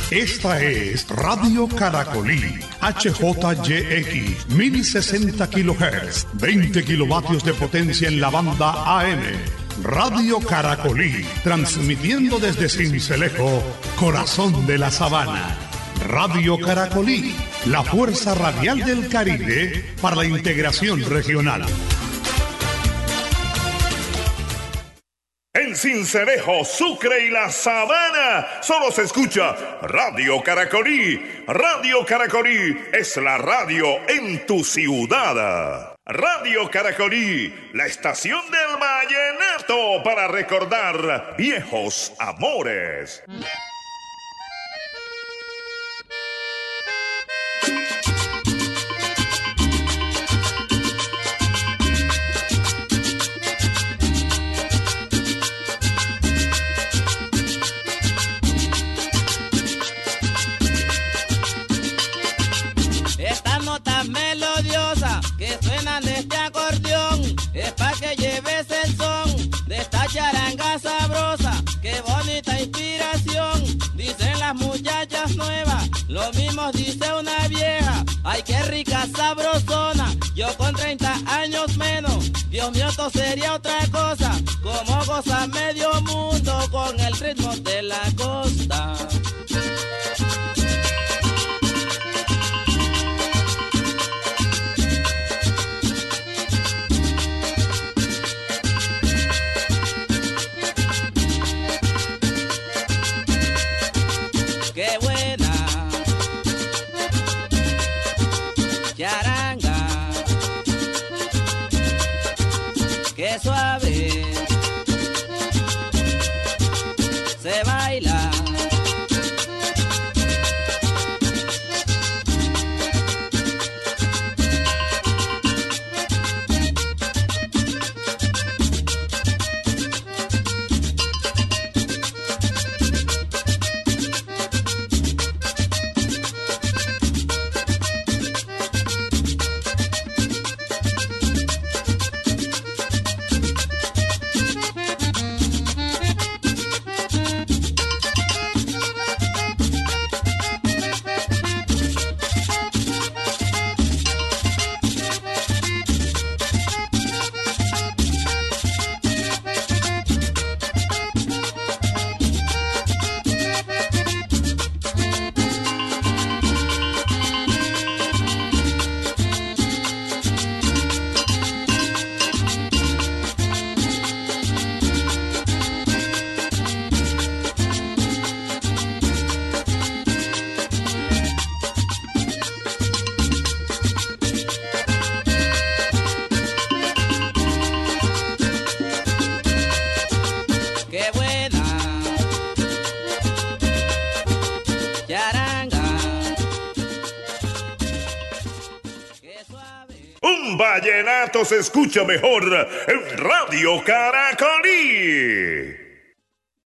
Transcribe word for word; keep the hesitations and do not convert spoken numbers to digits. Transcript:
Esta es Radio Caracolí, H J Y X, mil sesenta kilohertz, veinte kilovatios de potencia en la banda A M. Radio Caracolí, transmitiendo desde Sincelejo, corazón de la sabana. Radio Caracolí, la fuerza radial del Caribe para la integración regional. En Sincelejo, Sucre y la Sabana, solo se escucha Radio Caracolí. Radio Caracolí es la radio en tu ciudad. Radio Caracolí, la estación del vallenato para recordar viejos amores. Que suenan de este acordeón, es pa' que lleves el son de esta charanga sabrosa. Qué bonita inspiración, dicen las muchachas nuevas, lo mismo dice una vieja. Ay, qué rica sabrosona, yo con treinta años menos, Dios mío, esto sería otra cosa. Como goza medio mundo con el ritmo de la costa. Qué buena charanga, qué suave se baila. Vallenato se escucha mejor en Radio Caracolí.